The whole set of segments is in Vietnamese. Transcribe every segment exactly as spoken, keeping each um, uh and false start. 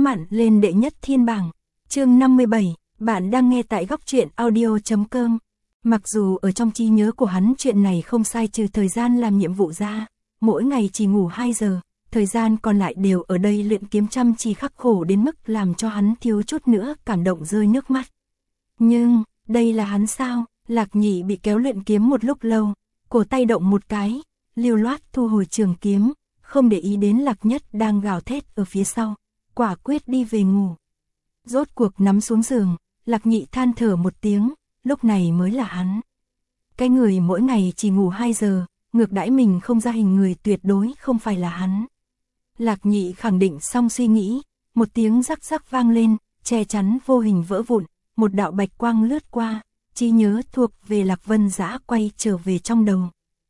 chóng mặn lên đệ nhất thiên bảng. Chương năm mươi bảy, bạn đang nghe tại góc truyện audio chấm com. Mặc dù ở trong trí nhớ của hắn chuyện này không sai trừ thời gian làm nhiệm vụ ra, mỗi ngày chỉ ngủ hai giờ, thời gian còn lại đều ở đây luyện kiếm chăm chỉ khắc khổ đến mức làm cho hắn thiếu chút nữa cảm động rơi nước mắt. Nhưng, đây là hắn sao? Lạc Nhị bị kéo luyện kiếm một lúc lâu, cổ tay động một cái, lưu loát thu hồi trường kiếm, không để ý đến Lạc Nhất đang gào thét ở phía sau, quả quyết đi về ngủ. Rốt cuộc nắm xuống giường, Lạc Nhị than thở một tiếng, lúc này mới là hắn. Cái người mỗi ngày chỉ ngủ hai giờ, ngược đãi mình không ra hình người tuyệt đối không phải là hắn. Lạc Nhị khẳng định xong suy nghĩ, một tiếng rắc rắc vang lên, che chắn vô hình vỡ vụn, một đạo bạch quang lướt qua, trí nhớ thuộc về Lạc Vân Dã quay trở về trong đầu.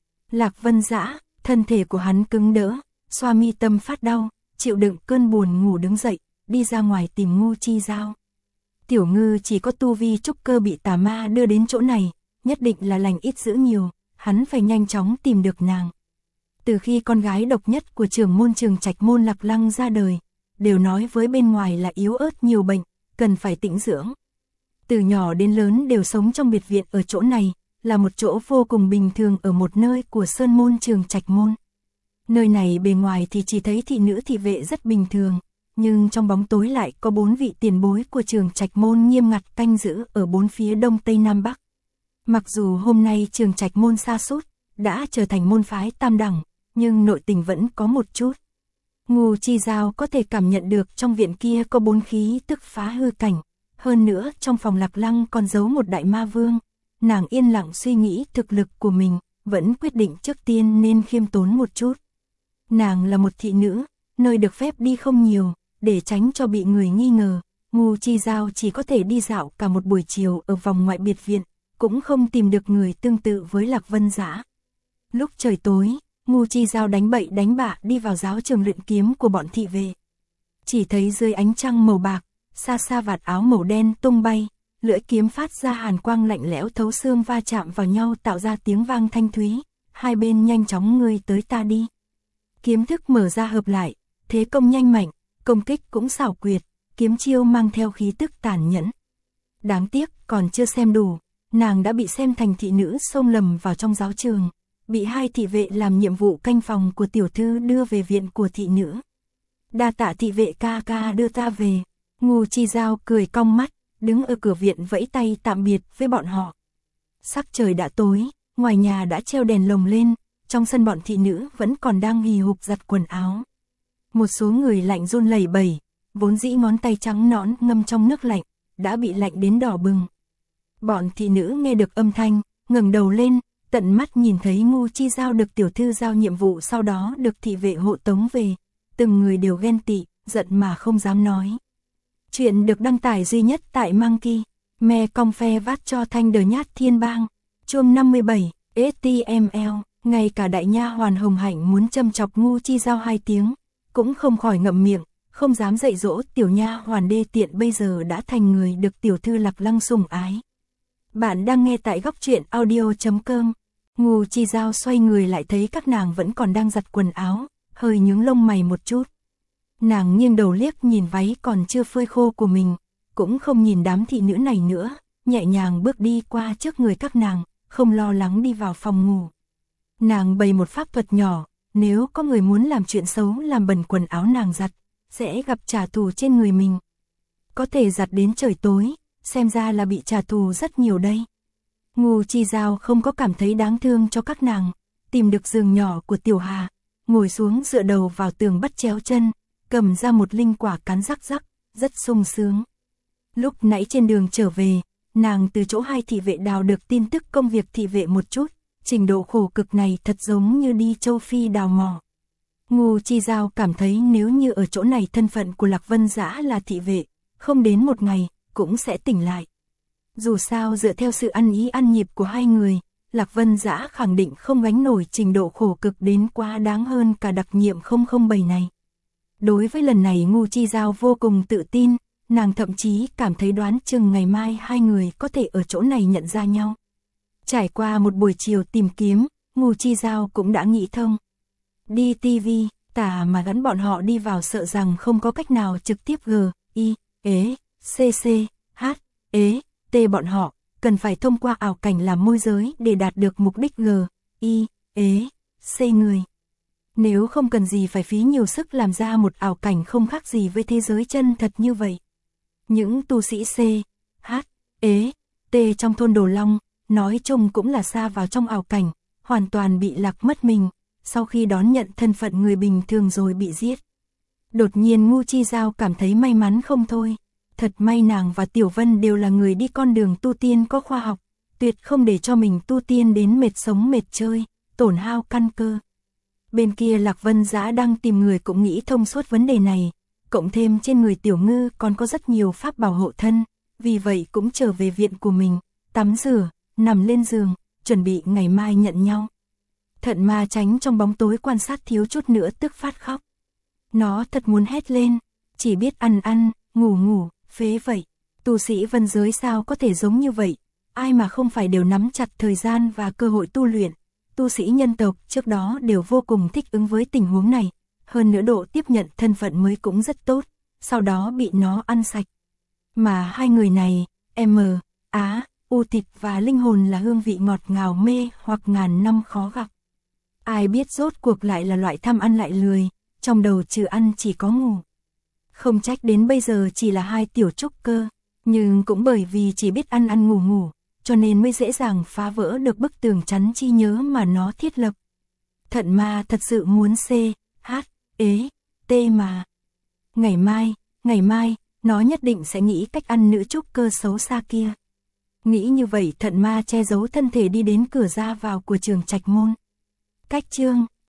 Lạc Vân Dã, thân thể của hắn cứng đỡ, xoa mi tâm phát đau, chịu đựng cơn buồn ngủ đứng dậy, đi ra ngoài tìm Ngưu Chi Giao. Tiểu Ngư chỉ có tu vi trúc cơ bị tà ma đưa đến chỗ này, nhất định là lành ít dữ nhiều, hắn phải nhanh chóng tìm được nàng. Từ khi con gái độc nhất của trưởng môn Trường Trạch môn Lạc Lăng ra đời, đều nói với bên ngoài là yếu ớt nhiều bệnh, cần phải tĩnh dưỡng. Từ nhỏ đến lớn đều sống trong biệt viện ở chỗ này, là một chỗ vô cùng bình thường ở một nơi của sơn môn Trường Trạch môn. Nơi này bề ngoài thì chỉ thấy thị nữ thị vệ rất bình thường, nhưng trong bóng tối lại có bốn vị tiền bối của Trường Trạch môn nghiêm ngặt canh giữ ở bốn phía đông tây nam bắc. Mặc dù hôm nay Trường Trạch môn sa sút đã trở thành môn phái tam đẳng, nhưng nội tình vẫn có một chút. Ngưu Chi Giao có thể cảm nhận được trong viện kia có bốn khí tức phá hư cảnh, hơn nữa trong phòng Lạc Lăng còn giấu một đại ma vương. Nàng yên lặng suy nghĩ thực lực của mình, vẫn quyết định trước tiên nên khiêm tốn một chút. Nàng là một thị nữ, nơi được phép đi không nhiều, để tránh cho bị người nghi ngờ, Ngưu Chi Giao chỉ có thể đi dạo cả một buổi chiều ở vòng ngoại biệt viện, cũng không tìm được người tương tự với Lạc Vân Dã. Lúc trời tối, Ngưu Chi Giao đánh bậy đánh bạ đi vào giáo trường luyện kiếm của bọn thị vệ. Chỉ thấy dưới ánh trăng màu bạc, xa xa vạt áo màu đen tung bay, lưỡi kiếm phát ra hàn quang lạnh lẽo thấu xương va chạm vào nhau tạo ra tiếng vang thanh thúy, hai bên nhanh chóng ngươi tới ta đi. Kiếm thức mở ra hợp lại, thế công nhanh mạnh, công kích cũng xảo quyệt, kiếm chiêu mang theo khí tức tàn nhẫn. Đáng tiếc, còn chưa xem đủ, nàng đã bị xem thành thị nữ xông lầm vào trong giáo trường, bị hai thị vệ làm nhiệm vụ canh phòng của tiểu thư đưa về viện của thị nữ. Đa tạ thị vệ ca ca đưa ta về. Ngưu Chi Giao cười cong mắt, đứng ở cửa viện vẫy tay tạm biệt với bọn họ. Sắc trời đã tối, ngoài nhà đã treo đèn lồng lên, trong sân bọn thị nữ vẫn còn đang hì hục giặt quần áo. Một số người lạnh run lẩy bẩy, vốn dĩ ngón tay trắng nõn ngâm trong nước lạnh, đã bị lạnh đến đỏ bừng. Bọn thị nữ nghe được âm thanh, ngẩng đầu lên, tận mắt nhìn thấy Ngưu Chi Giao được tiểu thư giao nhiệm vụ sau đó được thị vệ hộ tống về. Từng người đều ghen tị, giận mà không dám nói. Chuyện được đăng tải duy nhất tại Monkey, me cong phe vát cho thanh đờ nhát thiên bang. Chương năm mươi bảy, ét tê em lờ, ngay cả đại nha hoàn Hồng Hạnh muốn châm chọc Ngưu Chi Giao hai tiếng, cũng không khỏi ngậm miệng, không dám dạy dỗ tiểu nha hoàn đê tiện bây giờ đã thành người được tiểu thư Lạc Lăng sủng ái. Bạn đang nghe tại góc truyện audio chấm com. Ngưu Chi Giao xoay người lại thấy các nàng vẫn còn đang giặt quần áo, hơi nhướng lông mày một chút. Nàng nghiêng đầu liếc nhìn váy còn chưa phơi khô của mình, cũng không nhìn đám thị nữ này nữa, nhẹ nhàng bước đi qua trước người các nàng, không lo lắng đi vào phòng ngủ. Nàng bày một pháp thuật nhỏ, nếu có người muốn làm chuyện xấu làm bẩn quần áo nàng giặt, sẽ gặp trả thù trên người mình. Có thể giặt đến trời tối, xem ra là bị trả thù rất nhiều đây. Ngưu Chi Giao không có cảm thấy đáng thương cho các nàng, tìm được giường nhỏ của Tiểu Hà, ngồi xuống dựa đầu vào tường bắt chéo chân, cầm ra một linh quả cắn rắc rắc, rất sung sướng. Lúc nãy trên đường trở về, nàng từ chỗ hai thị vệ đào được tin tức công việc thị vệ một chút, trình độ khổ cực này thật giống như đi châu Phi đào mỏ. Ngưu Chi Giao cảm thấy nếu như ở chỗ này thân phận của Lạc Vân Dã là thị vệ, không đến một ngày, cũng sẽ tỉnh lại. Dù sao dựa theo sự ăn ý ăn nhịp của hai người, Lạc Vân Dã khẳng định không gánh nổi trình độ khổ cực đến quá đáng hơn cả đặc nhiệm không không bảy này. Đối với lần này Ngưu Chi Giao vô cùng tự tin, nàng thậm chí cảm thấy đoán chừng ngày mai hai người có thể ở chỗ này nhận ra nhau. Trải qua một buổi chiều tìm kiếm, Ngưu Chi Giao cũng đã nghĩ thông. Đi ti vi, Tà mà gắn bọn họ đi vào sợ rằng không có cách nào trực tiếp G, I, ế, C, C, H, ế, T bọn họ, cần phải thông qua ảo cảnh làm môi giới để đạt được mục đích G, I, ế, C người. Nếu không cần gì phải phí nhiều sức làm ra một ảo cảnh không khác gì với thế giới chân thật như vậy. Những tu sĩ C, H, ế, T trong thôn Đồ Long, nói chung cũng là xa vào trong ảo cảnh, hoàn toàn bị lạc mất mình, sau khi đón nhận thân phận người bình thường rồi bị giết. Đột nhiên Ngu Chi Giao cảm thấy may mắn không thôi, thật may nàng và Tiểu Vân đều là người đi con đường tu tiên có khoa học, tuyệt không để cho mình tu tiên đến mệt sống mệt chơi, tổn hao căn cơ. Bên kia Lạc Vân Giã đang tìm người cũng nghĩ thông suốt vấn đề này, cộng thêm trên người Tiểu Ngư còn có rất nhiều pháp bảo hộ thân, vì vậy cũng trở về viện của mình, tắm rửa, nằm lên giường, chuẩn bị ngày mai nhận nhau. Thận Ma tránh trong bóng tối quan sát thiếu chút nữa tức phát khóc. Nó thật muốn hét lên, chỉ biết ăn ăn, ngủ ngủ, phế vậy. Tu sĩ vân giới sao có thể giống như vậy, ai mà không phải đều nắm chặt thời gian và cơ hội tu luyện. Tu sĩ nhân tộc trước đó đều vô cùng thích ứng với tình huống này, hơn nữa độ tiếp nhận thân phận mới cũng rất tốt, sau đó bị nó ăn sạch. Mà hai người này, M, Á, U thịt và linh hồn là hương vị ngọt ngào mê hoặc ngàn năm khó gặp. Ai biết rốt cuộc lại là loại tham ăn lại lười, trong đầu trừ ăn chỉ có ngủ. Không trách đến bây giờ chỉ là hai tiểu trúc cơ, nhưng cũng bởi vì chỉ biết ăn ăn ngủ ngủ, cho nên mới dễ dàng phá vỡ được bức tường chắn trí nhớ mà nó thiết lập. Thận Ma thật sự muốn C, H, ế, T mà. Ngày mai, ngày mai, nó nhất định sẽ nghĩ cách ăn nữ trúc cơ xấu xa kia. Nghĩ như vậy Thận Ma che giấu thân thể đi đến cửa ra vào của trường Trạch Môn. Cách chương